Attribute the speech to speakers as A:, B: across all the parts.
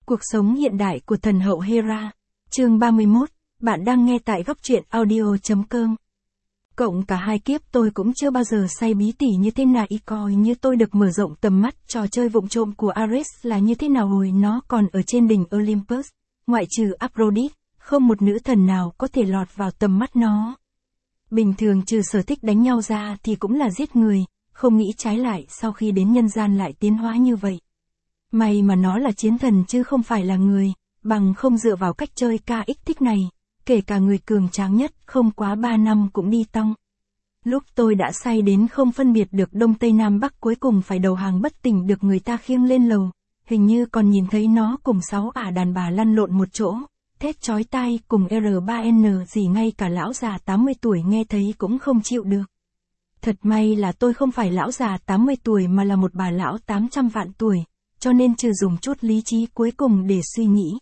A: Cuộc sống hiện đại của thần hậu Hera. Chương 31, bạn đang nghe tại góc truyện audio.com. Cộng cả hai kiếp tôi cũng chưa bao giờ say bí tỉ như thế nào, y coi như tôi được mở rộng tầm mắt. Trò chơi vụng trộm của Ares là như thế nào hồi nó còn ở trên đỉnh Olympus, ngoại trừ Aphrodite, không một nữ thần nào có thể lọt vào tầm mắt nó. Bình thường trừ sở thích đánh nhau ra thì cũng là giết người, không nghĩ trái lại sau khi đến nhân gian lại tiến hóa như vậy. May mà nó là chiến thần chứ không phải là người, bằng không dựa vào cách chơi KX thích này, kể cả người cường tráng nhất không quá 3 năm cũng đi tong. Lúc tôi đã say đến không phân biệt được Đông Tây Nam Bắc, cuối cùng phải đầu hàng bất tỉnh được người ta khiêng lên lầu, hình như còn nhìn thấy nó cùng 6 ả đàn bà lăn lộn một chỗ, thét chói tai cùng R3N gì ngay cả lão già 80 tuổi nghe thấy cũng không chịu được. Thật may là tôi không phải lão già 80 tuổi mà là một bà lão 800 vạn tuổi, cho nên trừ dùng chút lý trí cuối cùng để suy nghĩ.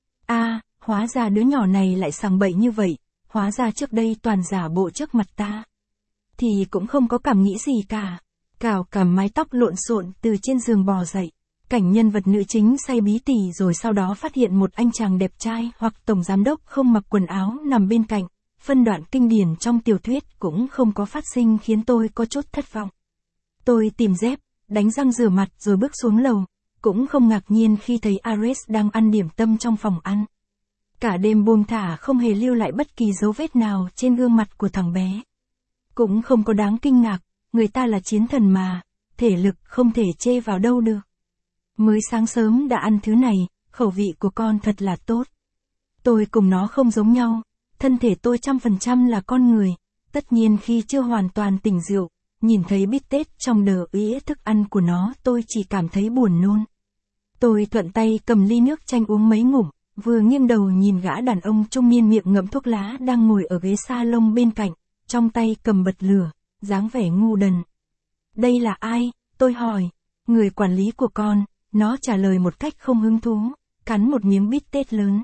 A: Hóa ra đứa nhỏ này lại sằng bậy như vậy, hóa ra trước đây toàn giả bộ trước mặt ta. Thì cũng không có cảm nghĩ gì cả. Cào cằm mái tóc lộn xộn từ trên giường bò dậy. Cảnh nhân vật nữ chính say bí tỉ rồi sau đó phát hiện một anh chàng đẹp trai hoặc tổng giám đốc không mặc quần áo nằm bên cạnh. Phân đoạn kinh điển trong tiểu thuyết cũng không có phát sinh khiến tôi có chút thất vọng. Tôi tìm dép, đánh răng rửa mặt rồi bước xuống lầu. Cũng không ngạc nhiên khi thấy Ares đang ăn điểm tâm trong phòng ăn. Cả đêm buông thả không hề lưu lại bất kỳ dấu vết nào trên gương mặt của thằng bé. Cũng không có đáng kinh ngạc, người ta là chiến thần mà, thể lực không thể chê vào đâu được. Mới sáng sớm đã ăn thứ này, khẩu vị của con thật là tốt. Tôi cùng nó không giống nhau, thân thể tôi 100% là con người, tất nhiên khi chưa hoàn toàn tỉnh rượu, nhìn thấy bít tết trong đờ ía thức ăn của nó tôi chỉ cảm thấy buồn nôn. Tôi thuận tay cầm ly nước chanh uống mấy ngụm, vừa nghiêng đầu nhìn gã đàn ông trung niên miệng ngậm thuốc lá đang ngồi ở ghế salon bên cạnh, trong tay cầm bật lửa, dáng vẻ ngu đần. Đây là ai? Tôi hỏi. Người quản lý của con, nó trả lời một cách không hứng thú, cắn một miếng bít tết lớn.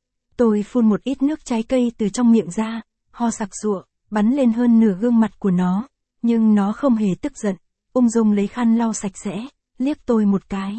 A: Tôi phun một ít nước trái cây từ trong miệng ra, ho sặc sụa, bắn lên hơn nửa gương mặt của nó, nhưng nó không hề tức giận, ung dung lấy khăn lau sạch sẽ, liếc tôi một cái.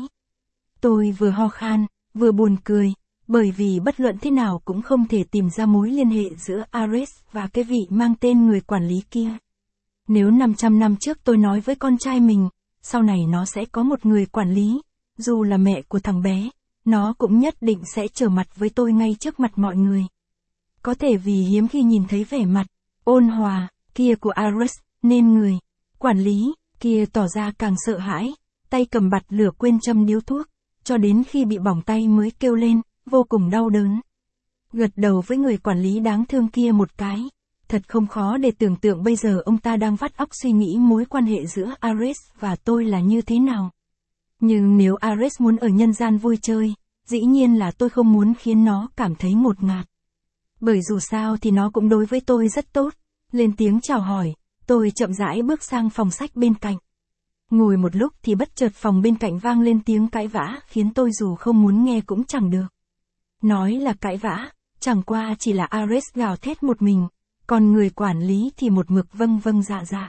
A: Tôi vừa ho khan, vừa buồn cười, bởi vì bất luận thế nào cũng không thể tìm ra mối liên hệ giữa Ares và cái vị mang tên người quản lý kia. Nếu 500 năm trước tôi nói với con trai mình, sau này nó sẽ có một người quản lý, dù là mẹ của thằng bé, nó cũng nhất định sẽ trở mặt với tôi ngay trước mặt mọi người. Có thể vì hiếm khi nhìn thấy vẻ mặt ôn hòa kia của Ares, nên người quản lý kia tỏ ra càng sợ hãi, tay cầm bật lửa quên châm điếu thuốc, cho đến khi bị bỏng tay mới kêu lên, vô cùng đau đớn. Gật đầu với người quản lý đáng thương kia một cái. Thật không khó để tưởng tượng bây giờ ông ta đang vắt óc suy nghĩ mối quan hệ giữa Ares và tôi là như thế nào. Nhưng nếu Ares muốn ở nhân gian vui chơi, dĩ nhiên là tôi không muốn khiến nó cảm thấy ngột ngạt. Bởi dù sao thì nó cũng đối với tôi rất tốt. Lên tiếng chào hỏi, tôi chậm rãi bước sang phòng sách bên cạnh. Ngồi một lúc thì bất chợt phòng bên cạnh vang lên tiếng cãi vã khiến tôi dù không muốn nghe cũng chẳng được. Nói là cãi vã, chẳng qua chỉ là Ares gào thét một mình, còn người quản lý thì một mực vâng vâng dạ dạ.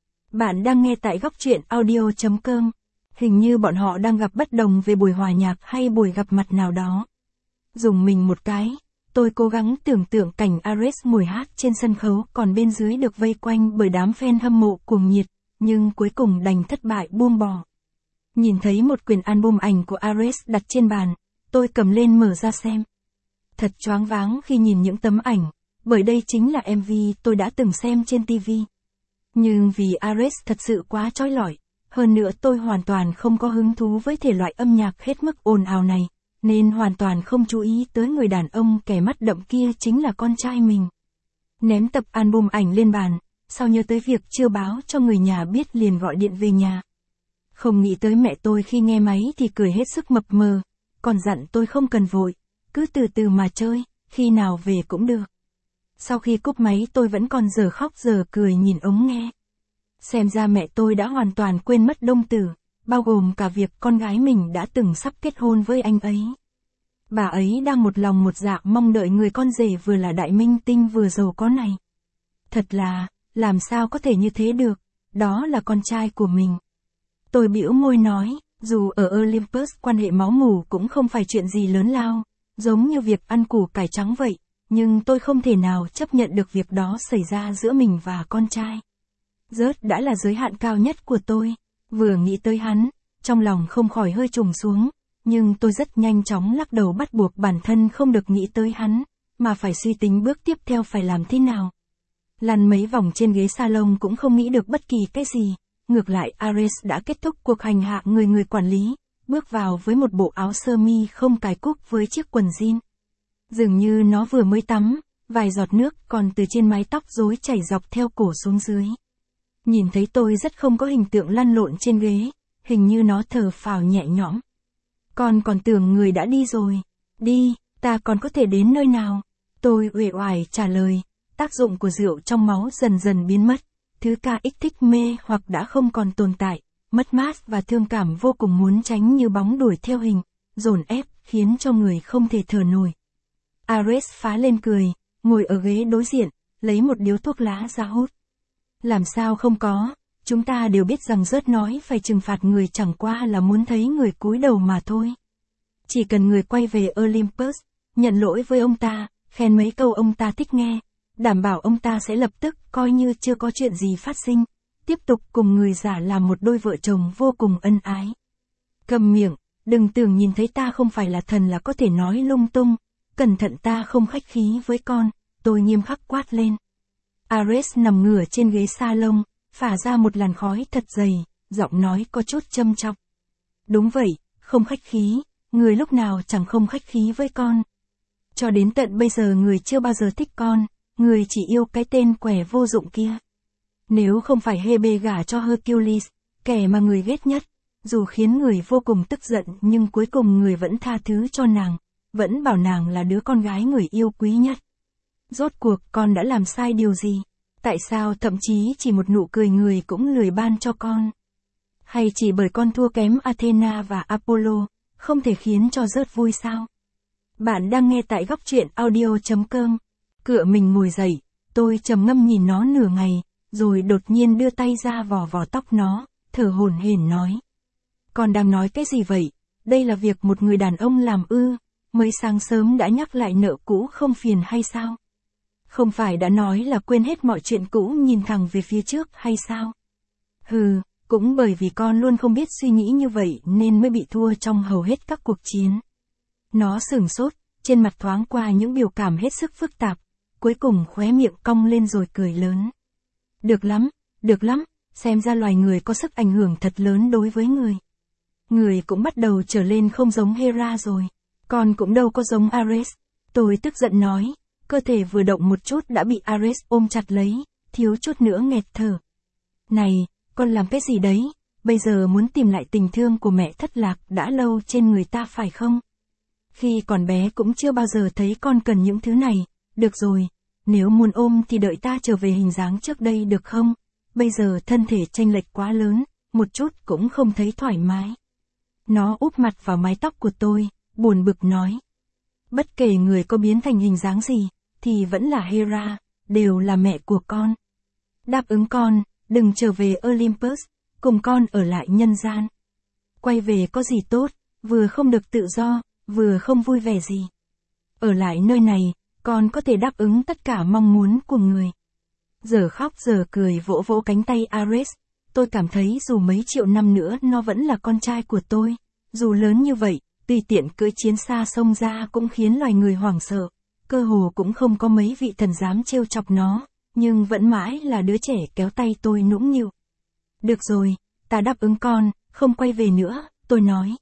A: Bạn đang nghe tại góc truyện audio.com. Hình như bọn họ đang gặp bất đồng về buổi hòa nhạc hay buổi gặp mặt nào đó. Dùng mình một cái, tôi cố gắng tưởng tượng cảnh Ares ngồi hát trên sân khấu còn bên dưới được vây quanh bởi đám fan hâm mộ cuồng nhiệt, nhưng cuối cùng đành thất bại buông bỏ. Nhìn thấy một quyển album ảnh của Ares đặt trên bàn, tôi cầm lên mở ra xem. Thật choáng váng khi nhìn những tấm ảnh, bởi đây chính là MV tôi đã từng xem trên TV. Nhưng vì Ares thật sự quá chói lọi, hơn nữa tôi hoàn toàn không có hứng thú với thể loại âm nhạc hết mức ồn ào này, nên hoàn toàn không chú ý tới người đàn ông kẻ mắt đậm kia chính là con trai mình. Ném tập album ảnh lên bàn, sau nhớ tới việc chưa báo cho người nhà biết liền gọi điện về nhà. Không nghĩ tới mẹ tôi khi nghe máy thì cười hết sức mập mờ, còn dặn tôi không cần vội, cứ từ từ mà chơi, khi nào về cũng được. Sau khi cúp máy tôi vẫn còn giờ khóc giờ cười nhìn ống nghe. Xem ra mẹ tôi đã hoàn toàn quên mất Đông Tử, bao gồm cả việc con gái mình đã từng sắp kết hôn với anh ấy. Bà ấy đang một lòng một dạ mong đợi người con rể vừa là đại minh tinh vừa giàu có này. Thật là, làm sao có thể như thế được, đó là con trai của mình. Tôi bĩu môi nói, Dù ở Olympus quan hệ máu mủ cũng không phải chuyện gì lớn lao, giống như việc ăn củ cải trắng vậy, nhưng tôi không thể nào chấp nhận được việc đó xảy ra giữa mình và con trai. Rớt đã là giới hạn cao nhất của tôi. Vừa nghĩ tới hắn, trong lòng không khỏi hơi trùng xuống, nhưng tôi rất nhanh chóng lắc đầu bắt buộc bản thân không được nghĩ tới hắn, mà phải suy tính bước tiếp theo phải làm thế nào. Lăn mấy vòng trên ghế salon cũng không nghĩ được bất kỳ cái gì. Ngược lại Ares đã kết thúc cuộc hành hạ người quản lý, bước vào với một bộ áo sơ mi không cài cúc với chiếc quần jean. Dường như nó vừa mới tắm, vài giọt nước còn từ trên mái tóc rối chảy dọc theo cổ xuống dưới. Nhìn thấy tôi rất không có hình tượng lăn lộn trên ghế, hình như nó thở phào nhẹ nhõm. Con còn tưởng người đã đi rồi. Đi, ta còn có thể đến nơi nào? Tôi uể oải trả lời, tác dụng của rượu trong máu dần dần biến mất. Thứ kích thích mê hoặc đã không còn tồn tại, mất mát và thương cảm vô cùng muốn tránh như bóng đuổi theo hình, dồn ép, khiến cho người không thể thở nổi. Ares phá lên cười, ngồi ở ghế đối diện, lấy một điếu thuốc lá ra hút. Làm sao không có, chúng ta đều biết rằng Rớt nói phải trừng phạt người chẳng qua là muốn thấy người cúi đầu mà thôi. Chỉ cần người quay về Olympus, nhận lỗi với ông ta, khen mấy câu ông ta thích nghe, đảm bảo ông ta sẽ lập tức coi như chưa có chuyện gì phát sinh, tiếp tục cùng người giả làm một đôi vợ chồng vô cùng ân ái. Cầm miệng, đừng tưởng nhìn thấy ta không phải là thần là có thể nói lung tung, cẩn thận ta không khách khí với con, tôi nghiêm khắc quát lên. Ares nằm ngửa trên ghế salon, phả ra một làn khói thật dày, giọng nói có chút châm chọc. Đúng vậy, không khách khí, người lúc nào chẳng không khách khí với con. Cho đến tận bây giờ người chưa bao giờ thích con, người chỉ yêu cái tên quẻ vô dụng kia. Nếu không phải Hebe gả cho Hercules, kẻ mà người ghét nhất, dù khiến người vô cùng tức giận nhưng cuối cùng người vẫn tha thứ cho nàng, vẫn bảo nàng là đứa con gái người yêu quý nhất. Rốt cuộc con đã làm sai điều gì? Tại sao thậm chí chỉ một nụ cười người cũng lười ban cho con? Hay chỉ bởi con thua kém Athena và Apollo, không thể khiến cho Rớt vui sao? Bạn đang nghe tại góc truyện audio.com. Cựa mình ngồi dậy, tôi trầm ngâm nhìn nó nửa ngày, rồi đột nhiên đưa tay ra vò vò tóc nó, thở hổn hển nói. Con đang nói cái gì vậy? Đây là việc một người đàn ông làm ư? Mới sáng sớm đã nhắc lại nợ cũ không phiền hay sao? Không phải đã nói là quên hết mọi chuyện cũ nhìn thẳng về phía trước hay sao? Hừ, cũng bởi vì con luôn không biết suy nghĩ như vậy nên mới bị thua trong hầu hết các cuộc chiến. Nó sửng sốt, trên mặt thoáng qua những biểu cảm hết sức phức tạp, cuối cùng khóe miệng cong lên rồi cười lớn. Được lắm, xem ra loài người có sức ảnh hưởng thật lớn đối với người. Người cũng bắt đầu trở lên không giống Hera rồi, con cũng đâu có giống Ares. Tôi tức giận nói, cơ thể vừa động một chút đã bị Ares ôm chặt lấy, thiếu chút nữa nghẹt thở. Này, con làm cái gì đấy, bây giờ muốn tìm lại tình thương của mẹ thất lạc đã lâu trên người ta phải không? Khi còn bé cũng chưa bao giờ thấy con cần những thứ này, được rồi, nếu muốn ôm thì đợi ta trở về hình dáng trước đây được không? Bây giờ thân thể chênh lệch quá lớn, một chút cũng không thấy thoải mái. Nó úp mặt vào mái tóc của tôi, buồn bực nói. Bất kể người có biến thành hình dáng gì, thì vẫn là Hera, đều là mẹ của con. Đáp ứng con, đừng trở về Olympus, cùng con ở lại nhân gian. Quay về có gì tốt, vừa không được tự do, vừa không vui vẻ gì. Ở lại nơi này, con có thể đáp ứng tất cả mong muốn của người. Giờ khóc giờ cười vỗ vỗ cánh tay Ares, tôi cảm thấy dù mấy triệu năm nữa nó vẫn là con trai của tôi. Dù lớn như vậy, tùy tiện cưỡi chiến xa sông ra cũng khiến loài người hoảng sợ. Cơ hồ cũng không có mấy vị thần dám trêu chọc nó, nhưng vẫn mãi là đứa trẻ kéo tay tôi nũng nịu. Được rồi, ta đáp ứng con, không quay về nữa, tôi nói.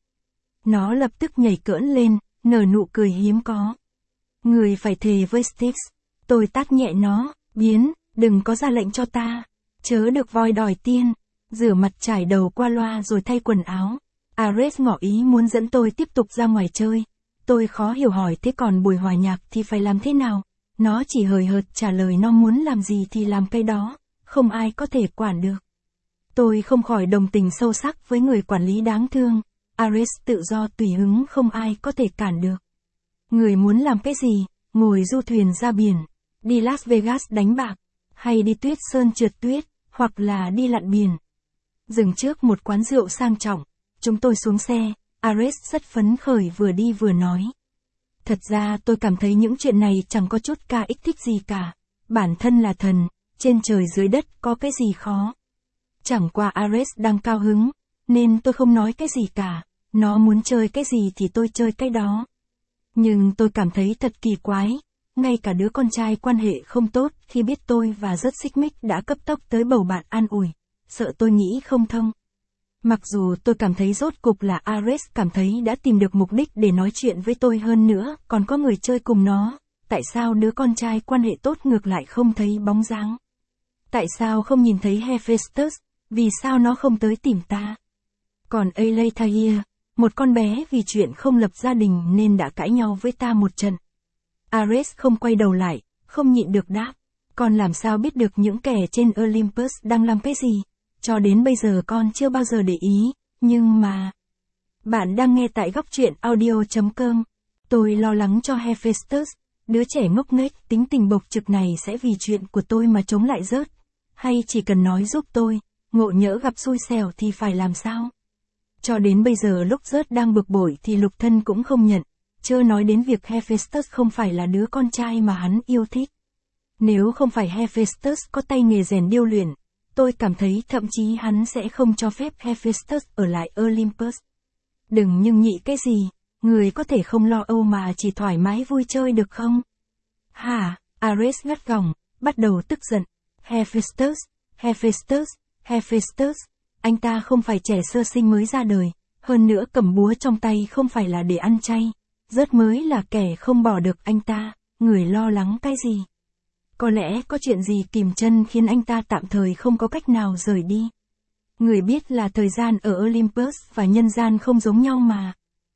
A: Nó lập tức nhảy cỡn lên, nở nụ cười hiếm có. Người phải thề với Styx. Tôi tát nhẹ nó, biến, đừng có ra lệnh cho ta. Chớ được voi đòi tiên. Rửa mặt trải đầu qua loa rồi thay quần áo. Ares ngỏ ý muốn dẫn tôi tiếp tục ra ngoài chơi. Tôi khó hiểu hỏi thế còn buổi hòa nhạc thì phải làm thế nào? Nó chỉ hời hợt trả lời nó muốn làm gì thì làm cái đó, không ai có thể quản được. Tôi không khỏi đồng tình sâu sắc với người quản lý đáng thương. Ares tự do tùy hứng không ai có thể cản được. Người muốn làm cái gì, ngồi du thuyền ra biển, đi Las Vegas đánh bạc, hay đi Tuyết Sơn trượt tuyết, hoặc là đi lặn biển. Dừng trước một quán rượu sang trọng, Chúng tôi xuống xe, Ares rất phấn khởi vừa đi vừa nói. Thật ra tôi cảm thấy những chuyện này chẳng có chút ca ích thích gì cả. Bản thân là thần, trên trời dưới đất có cái gì khó. Chẳng qua Ares đang cao hứng, nên tôi không nói cái gì cả. Nó muốn chơi cái gì thì tôi chơi cái đó. Nhưng tôi cảm thấy thật kỳ quái. Ngay cả đứa con trai quan hệ không tốt khi biết tôi và rất xích mích đã cấp tốc tới bầu bạn an ủi. Sợ tôi nghĩ không thông. Mặc dù tôi cảm thấy rốt cục là Ares cảm thấy đã tìm được mục đích để nói chuyện với tôi hơn nữa, còn có người chơi cùng nó. Tại sao đứa con trai quan hệ tốt ngược lại không thấy bóng dáng? Tại sao không nhìn thấy Hephaestus? Vì sao nó không tới tìm ta? Còn Aletheia, một con bé vì chuyện không lập gia đình nên đã cãi nhau với ta một trận. Ares không quay đầu lại, không nhịn được đáp. Con làm sao biết được những kẻ trên Olympus đang làm cái gì? Cho đến bây giờ con chưa bao giờ để ý, nhưng mà... Bạn đang nghe tại góc truyện audio.com. Tôi lo lắng cho Hephaestus, đứa trẻ ngốc nghếch tính tình bộc trực này sẽ vì chuyện của tôi mà chống lại rớt. Hay chỉ cần nói giúp tôi, ngộ nhỡ gặp xui xẻo thì phải làm sao? Cho đến bây giờ lúc rớt đang bực bội thì Lục Thân cũng không nhận, chớ nói đến việc Hephaestus không phải là đứa con trai mà hắn yêu thích. Nếu không phải Hephaestus có tay nghề rèn điêu luyện, tôi cảm thấy thậm chí hắn sẽ không cho phép Hephaestus ở lại Olympus. Đừng nhưng nhị cái gì, người có thể không lo âu mà chỉ thoải mái vui chơi được không? Hả? Ares gắt gỏng, bắt đầu tức giận. Hephaestus, Hephaestus, Hephaestus, anh ta không phải trẻ sơ sinh mới ra đời, hơn nữa cầm búa trong tay không phải là để ăn chay, rớt mới là kẻ không bỏ được anh ta, người lo lắng cái gì? Có lẽ có chuyện gì kìm chân khiến anh ta tạm thời không có cách nào rời đi. Người biết là thời gian ở Olympus và nhân gian không giống nhau mà.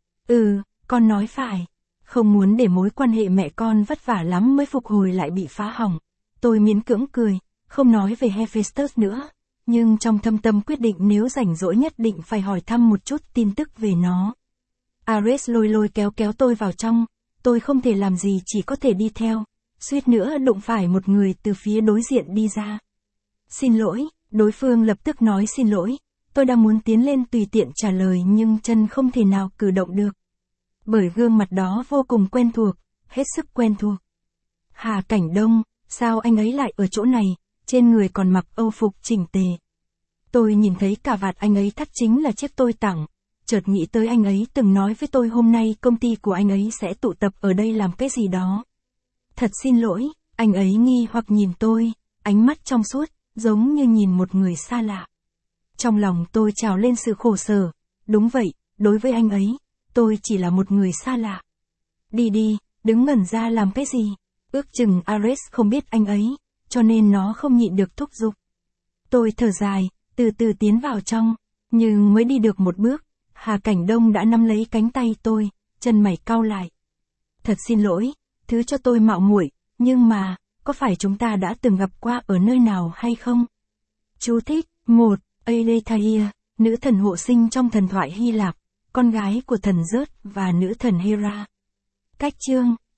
A: Con nói phải. Không muốn để mối quan hệ mẹ con vất vả lắm mới phục hồi lại bị phá hỏng. Tôi miễn cưỡng cười, không nói về Hephaestus nữa. Nhưng trong thâm tâm quyết định nếu rảnh rỗi nhất định phải hỏi thăm một chút tin tức về nó. Ares lôi kéo tôi vào trong. Tôi không thể làm gì chỉ có thể đi theo. Suýt nữa đụng phải một người từ phía đối diện đi ra. Xin lỗi, đối phương lập tức nói xin lỗi. Tôi đang muốn tiến lên tùy tiện trả lời nhưng chân không thể nào cử động được. Bởi gương mặt đó vô cùng quen thuộc, hết sức quen thuộc. Hà Cảnh Đông, sao anh ấy lại ở chỗ này, trên người còn mặc âu phục chỉnh tề. Tôi nhìn thấy cả vạt anh ấy thắt chính là chiếc tôi tặng, chợt nghĩ tới anh ấy từng nói với tôi hôm nay công ty của anh ấy sẽ tụ tập ở đây làm cái gì đó. Thật xin lỗi, anh ấy nghi hoặc nhìn tôi, ánh mắt trong suốt, giống như nhìn một người xa lạ. Trong lòng tôi trào lên sự khổ sở, đúng vậy, đối với anh ấy, tôi chỉ là một người xa lạ. Đi, đứng ngẩn ra làm cái gì? Ước chừng Ares không biết anh ấy, cho nên nó không nhịn được thúc giục. Tôi thở dài, từ từ tiến vào trong, nhưng mới đi được một bước, Hà Cảnh Đông đã nắm lấy cánh tay tôi, chân mày cau lại. Thật xin lỗi, thứ cho tôi mạo muội, nhưng mà, có phải chúng ta đã từng gặp qua ở nơi nào hay không? Chú thích, 1. Aletheia, nữ thần hộ sinh trong thần thoại Hy Lạp, con gái của thần Zeus và nữ thần Hera. Cách chương